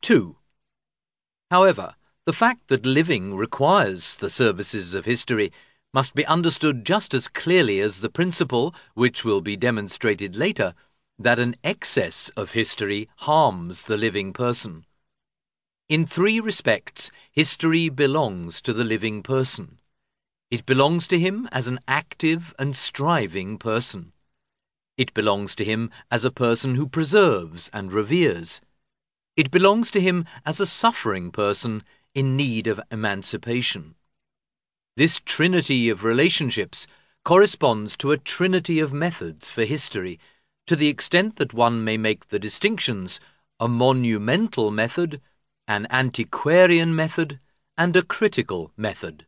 2. However, the fact that living requires the services of history must be understood just as clearly as the principle, which will be demonstrated later, that an excess of history harms the living person. In 3 respects, history belongs to the living person. It belongs to him as an active and striving person. It belongs to him as a person who preserves and reveres. It belongs to him as a suffering person in need of emancipation. This trinity of relationships corresponds to a trinity of methods for history, to the extent that one may make the distinctions: a monumental method, an antiquarian method, and a critical method.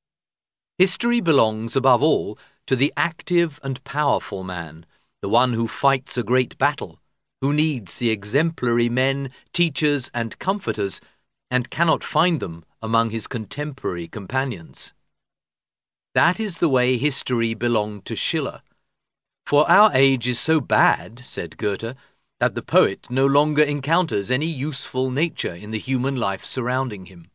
History belongs, above all, to the active and powerful man, the one who fights a great battle, who needs the exemplary men, teachers, and comforters, and cannot find them among his contemporary companions. That is the way history belonged to Schiller. For our age is so bad, said Goethe, that the poet no longer encounters any useful nature in the human life surrounding him.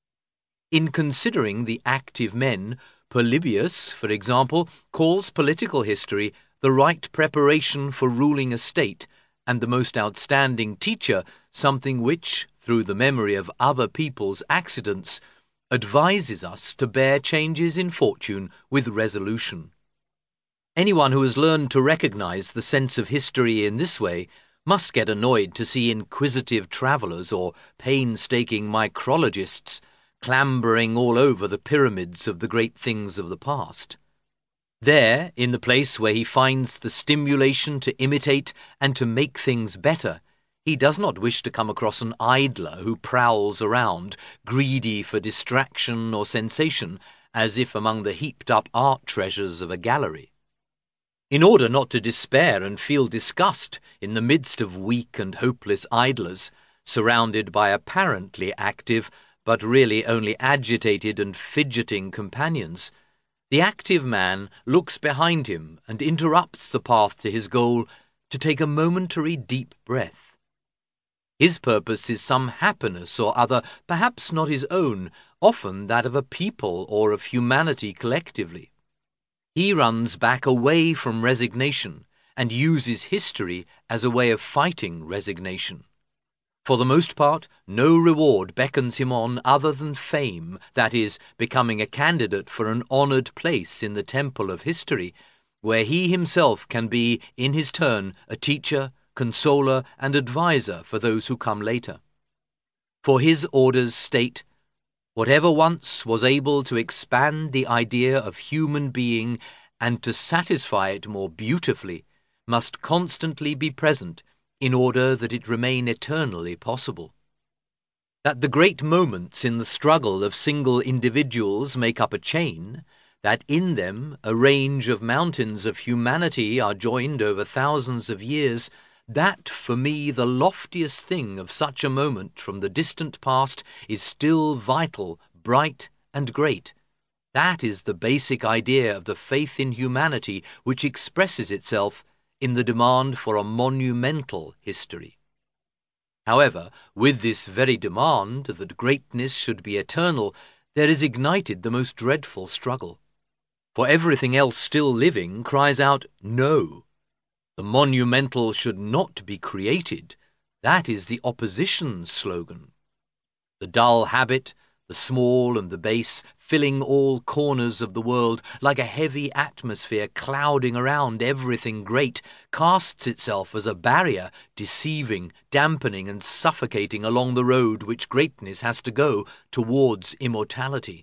In considering the active men, Polybius, for example, calls political history the right preparation for ruling a state, and the most outstanding teacher something which, through the memory of other people's accidents, advises us to bear changes in fortune with resolution. Anyone who has learned to recognize the sense of history in this way must get annoyed to see inquisitive travelers or painstaking micrologists clambering all over the pyramids of the great things of the past. There, in the place where he finds the stimulation to imitate and to make things better, he does not wish to come across an idler who prowls around, greedy for distraction or sensation, as if among the heaped-up art treasures of a gallery. In order not to despair and feel disgust in the midst of weak and hopeless idlers, surrounded by apparently active, but really only agitated and fidgeting companions, the active man looks behind him and interrupts the path to his goal to take a momentary deep breath. His purpose is some happiness or other, perhaps not his own, often that of a people or of humanity collectively. He runs back away from resignation and uses history as a way of fighting resignation. For the most part, no reward beckons him on other than fame, that is, becoming a candidate for an honored place in the temple of history, where he himself can be, in his turn, a teacher, consoler, and adviser for those who come later. For his orders state, "Whatever once was able to expand the idea of human being and to satisfy it more beautifully must constantly be present in order that it remain eternally possible." That the great moments in the struggle of single individuals make up a chain, that in them a range of mountains of humanity are joined over thousands of years, that, for me, the loftiest thing of such a moment from the distant past is still vital, bright, and great. That is the basic idea of the faith in humanity which expresses itself in the demand for a monumental history. However, with this very demand that greatness should be eternal, there is ignited the most dreadful struggle. For everything else still living cries out, "No." The monumental should not be created. That is the opposition's slogan. The dull habit, the small and the base, filling all corners of the world, like a heavy atmosphere clouding around everything great, casts itself as a barrier, deceiving, dampening, and suffocating along the road which greatness has to go towards immortality.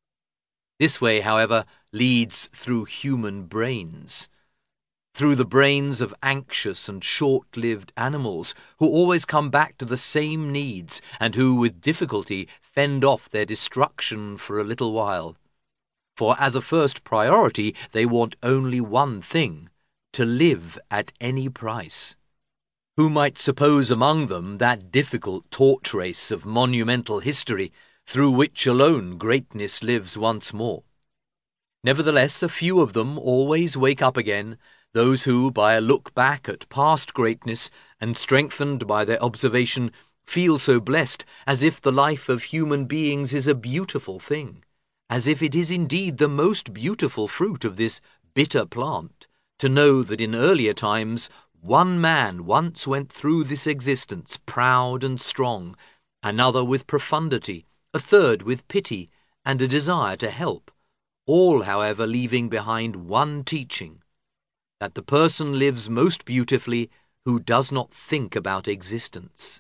This way, however, leads through human brains. Through the brains of anxious and short-lived animals who always come back to the same needs and who with difficulty fend off their destruction for a little while. For as a first priority they want only one thing, to live at any price. Who might suppose among them that difficult torch race of monumental history through which alone greatness lives once more? Nevertheless, a few of them always wake up again, those who, by a look back at past greatness, and strengthened by their observation, feel so blessed, as if the life of human beings is a beautiful thing, as if it is indeed the most beautiful fruit of this bitter plant, to know that in earlier times one man once went through this existence proud and strong, another with profundity, a third with pity and a desire to help, all, however, leaving behind one teaching, that the person lives most beautifully who does not think about existence.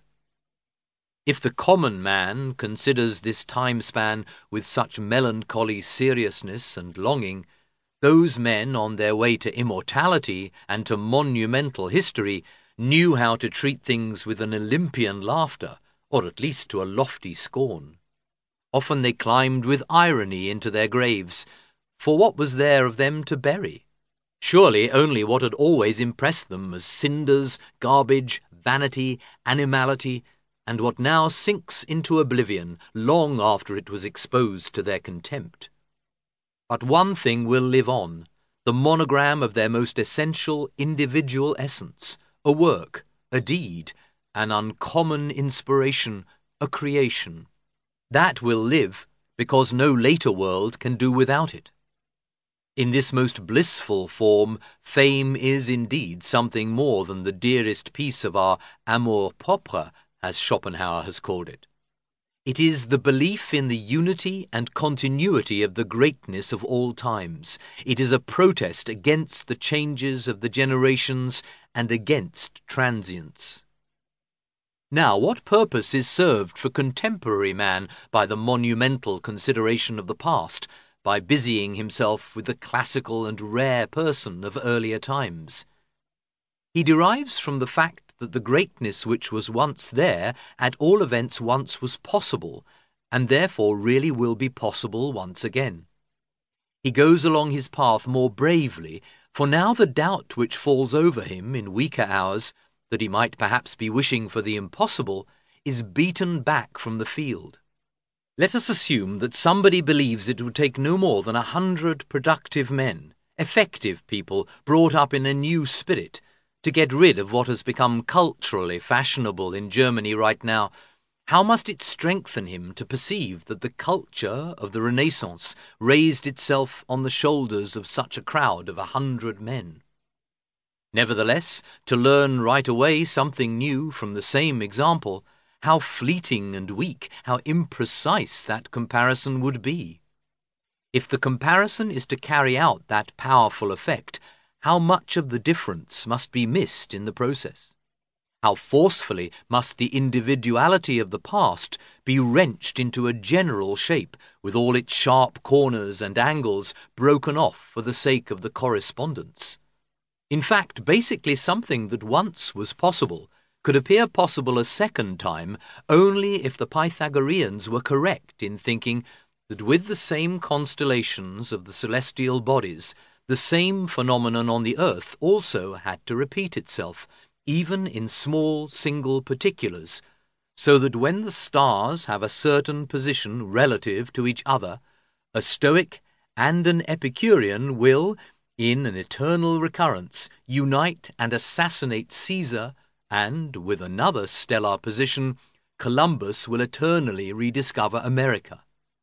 If the common man considers this time span with such melancholy seriousness and longing, those men on their way to immortality and to monumental history knew how to treat things with an Olympian laughter, or at least to a lofty scorn. Often they climbed with irony into their graves, for what was there of them to bury? Surely only what had always impressed them as cinders, garbage, vanity, animality, and what now sinks into oblivion long after it was exposed to their contempt. But one thing will live on, the monogram of their most essential individual essence, a work, a deed, an uncommon inspiration, a creation. That will live because no later world can do without it. In this most blissful form, fame is indeed something more than the dearest piece of our amour propre, as Schopenhauer has called it. It is the belief in the unity and continuity of the greatness of all times. It is a protest against the changes of the generations and against transience. Now, what purpose is served for contemporary man by the monumental consideration of the past, by busying himself with the classical and rare person of earlier times? He derives from the fact that the greatness which was once there, at all events once was possible, and therefore really will be possible once again. He goes along his path more bravely, for now the doubt which falls over him in weaker hours, that he might perhaps be wishing for the impossible, is beaten back from the field. Let us assume that somebody believes it would take no more than 100 productive men, effective people brought up in a new spirit, to get rid of what has become culturally fashionable in Germany right now. How must it strengthen him to perceive that the culture of the Renaissance raised itself on the shoulders of such a crowd of 100 men? Nevertheless, to learn right away something new from the same example, how fleeting and weak, how imprecise that comparison would be. If the comparison is to carry out that powerful effect, how much of the difference must be missed in the process? How forcefully must the individuality of the past be wrenched into a general shape, with all its sharp corners and angles broken off for the sake of the correspondence? In fact, basically something that once was possible could appear possible a second time only if the Pythagoreans were correct in thinking that with the same constellations of the celestial bodies, the same phenomenon on the earth also had to repeat itself, even in small single particulars, so that when the stars have a certain position relative to each other, a Stoic and an Epicurean will, in an eternal recurrence, unite and assassinate Caesar, and, with another stellar position, Columbus will eternally rediscover America.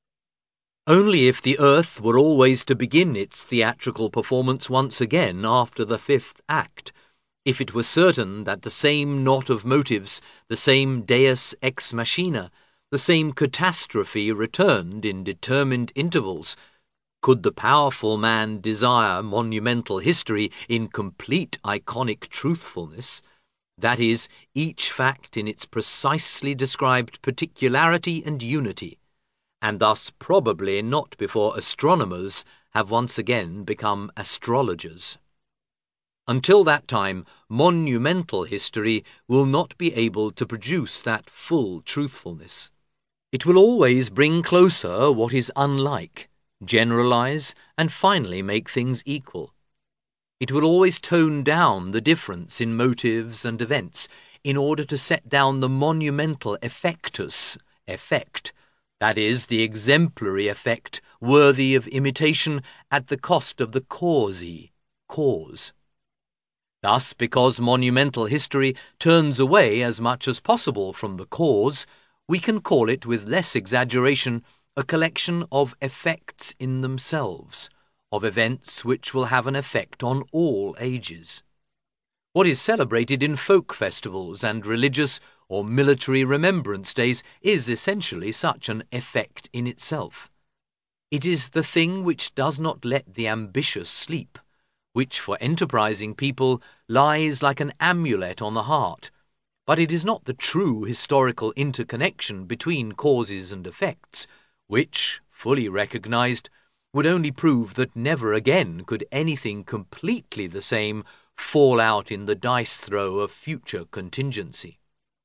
Only if the earth were always to begin its theatrical performance once again after the fifth act, if it were certain that the same knot of motives, the same deus ex machina, the same catastrophe returned in determined intervals, could the powerful man desire monumental history in complete iconic truthfulness, that is, each fact in its precisely described particularity and unity, and thus probably not before astronomers have once again become astrologers. Until that time, monumental history will not be able to produce that full truthfulness. It will always bring closer what is unlike, generalize, and finally make things equal. It will always tone down the difference in motives and events in order to set down the monumental effectus, effect, that is, the exemplary effect worthy of imitation at the cost of the causae, cause. Thus, because monumental history turns away as much as possible from the cause, we can call it with less exaggeration a collection of effects in themselves, of events which will have an effect on all ages. What is celebrated in folk festivals and religious or military remembrance days is essentially such an effect in itself. It is the thing which does not let the ambitious sleep, which for enterprising people lies like an amulet on the heart, but it is not the true historical interconnection between causes and effects, which, fully recognized, would only prove that never again could anything completely the same fall out in the dice-throw of future contingency.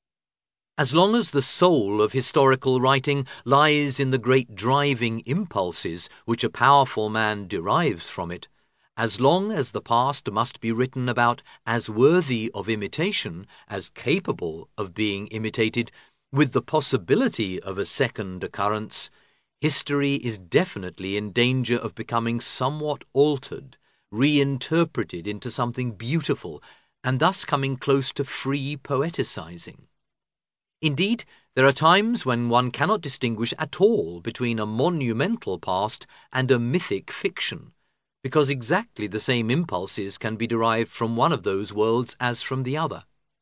As long as the soul of historical writing lies in the great driving impulses which a powerful man derives from it, as long as the past must be written about as worthy of imitation, as capable of being imitated, with the possibility of a second occurrence, history is definitely in danger of becoming somewhat altered, reinterpreted into something beautiful, and thus coming close to free poeticizing. Indeed, there are times when one cannot distinguish at all between a monumental past and a mythic fiction, because exactly the same impulses can be derived from one of those worlds as from the other.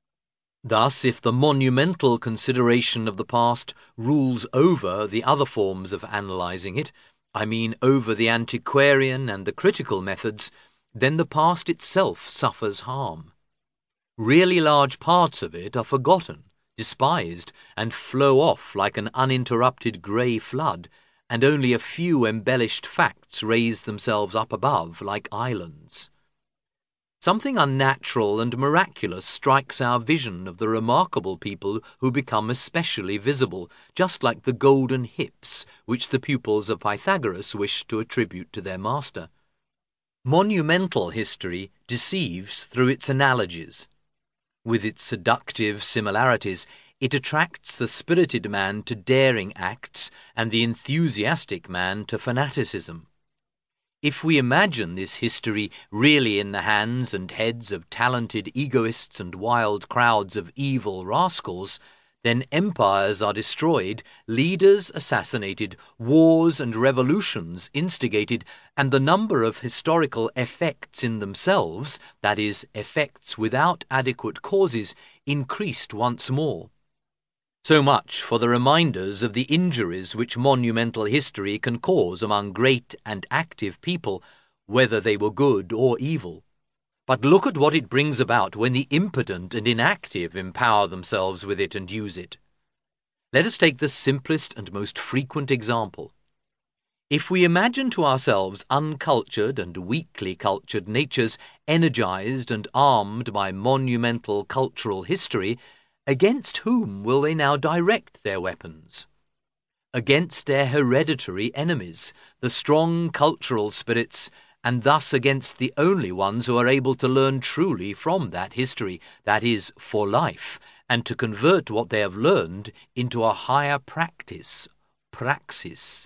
Thus, if the monumental consideration of the past rules over the other forms of analyzing it, I mean over the antiquarian and the critical methods, then the past itself suffers harm. Really large parts of it are forgotten, despised, and flow off like an uninterrupted grey flood, and only a few embellished facts raise themselves up above like islands. Something unnatural and miraculous strikes our vision of the remarkable people who become especially visible, just like the golden hips which the pupils of Pythagoras wished to attribute to their master. Monumental history deceives through its analogies. With its seductive similarities, it attracts the spirited man to daring acts and the enthusiastic man to fanaticism. If we imagine this history really in the hands and heads of talented egoists and wild crowds of evil rascals, then empires are destroyed, leaders assassinated, wars and revolutions instigated, and the number of historical effects in themselves, that is, effects without adequate causes, increased once more. So much for the reminders of the injuries which monumental history can cause among great and active people, whether they were good or evil. But look at what it brings about when the impotent and inactive empower themselves with it and use it. Let us take the simplest and most frequent example. If we imagine to ourselves uncultured and weakly cultured natures energized and armed by monumental cultural history, against whom will they now direct their weapons? Against their hereditary enemies, the strong cultural spirits, and thus against the only ones who are able to learn truly from that history, that is, for life, and to convert what they have learned into a higher practice, praxis.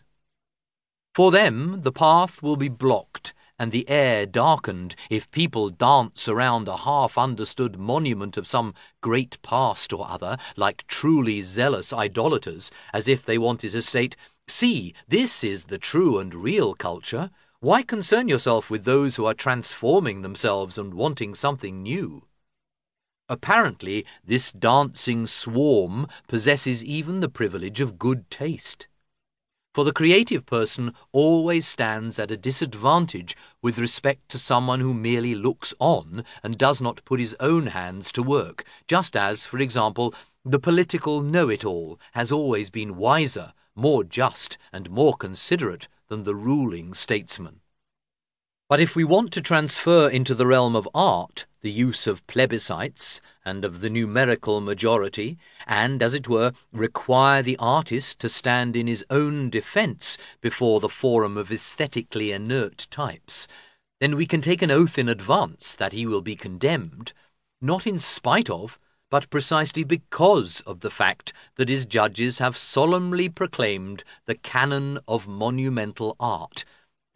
For them, the path will be blocked and the air darkened if people dance around a half-understood monument of some great past or other, like truly zealous idolaters, as if they wanted to state, "See, this is the true and real culture. Why concern yourself with those who are transforming themselves and wanting something new?" Apparently, this dancing swarm possesses even the privilege of good taste. For the creative person always stands at a disadvantage with respect to someone who merely looks on and does not put his own hands to work, just as, for example, the political know-it-all has always been wiser, more just, and more considerate than the ruling statesman. But if we want to transfer into the realm of art the use of plebiscites and of the numerical majority, and, as it were, require the artist to stand in his own defence before the forum of aesthetically inert types, then we can take an oath in advance that he will be condemned, not in spite of, but precisely because of the fact that his judges have solemnly proclaimed the canon of monumental art,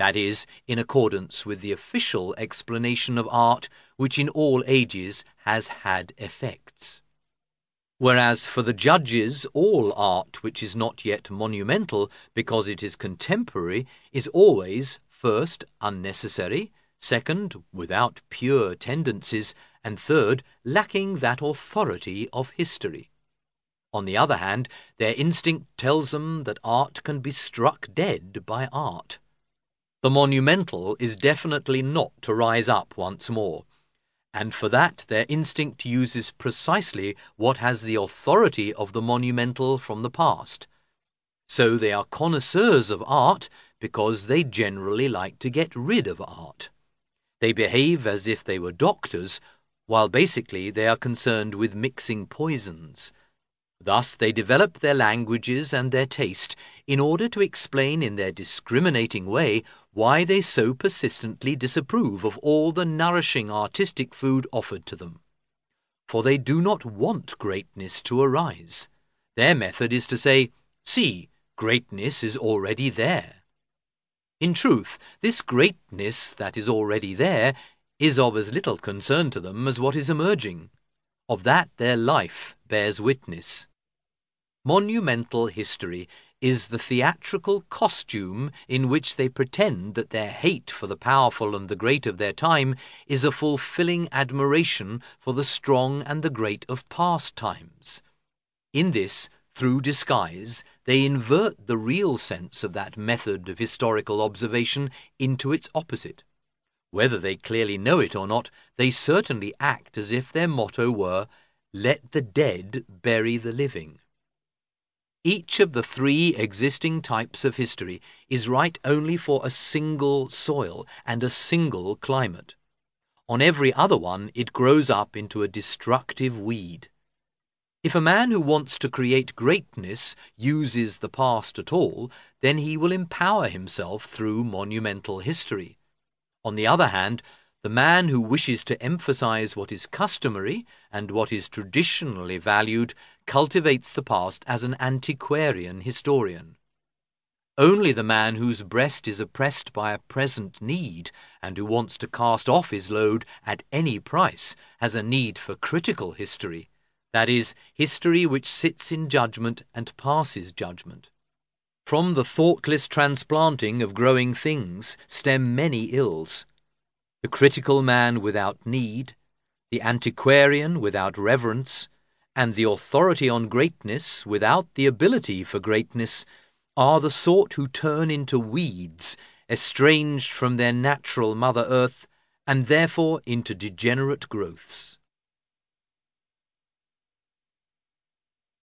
that is, in accordance with the official explanation of art, which in all ages has had effects. Whereas for the judges all art which is not yet monumental because it is contemporary is always, first, unnecessary, second, without pure tendencies, and third, lacking that authority of history. On the other hand, their instinct tells them that art can be struck dead by art. The monumental is definitely not to rise up once more, and for that their instinct uses precisely what has the authority of the monumental from the past. So they are connoisseurs of art because they generally like to get rid of art. They behave as if they were doctors, while basically they are concerned with mixing poisons. Thus they develop their languages and their taste in order to explain in their discriminating way why they so persistently disapprove of all the nourishing artistic food offered to them. For they do not want greatness to arise. Their method is to say, "See, greatness is already there." In truth, this greatness that is already there is of as little concern to them as what is emerging. Of that their life bears witness. Monumental history is the theatrical costume in which they pretend that their hate for the powerful and the great of their time is a fulfilling admiration for the strong and the great of past times. In this, through disguise, they invert the real sense of that method of historical observation into its opposite. Whether they clearly know it or not, they certainly act as if their motto were, "Let the dead bury the living." Each of the three existing types of history is right only for a single soil and a single climate. On every other one it grows up into a destructive weed. If a man who wants to create greatness uses the past at all, then he will empower himself through monumental history. On the other hand, the man who wishes to emphasize what is customary and what is traditionally valued cultivates the past as an antiquarian historian. Only the man whose breast is oppressed by a present need and who wants to cast off his load at any price has a need for critical history, that is, history which sits in judgment and passes judgment. From the thoughtless transplanting of growing things stem many ills. The critical man without need, the antiquarian without reverence, and the authority on greatness without the ability for greatness are the sort who turn into weeds, estranged from their natural Mother Earth, and therefore into degenerate growths.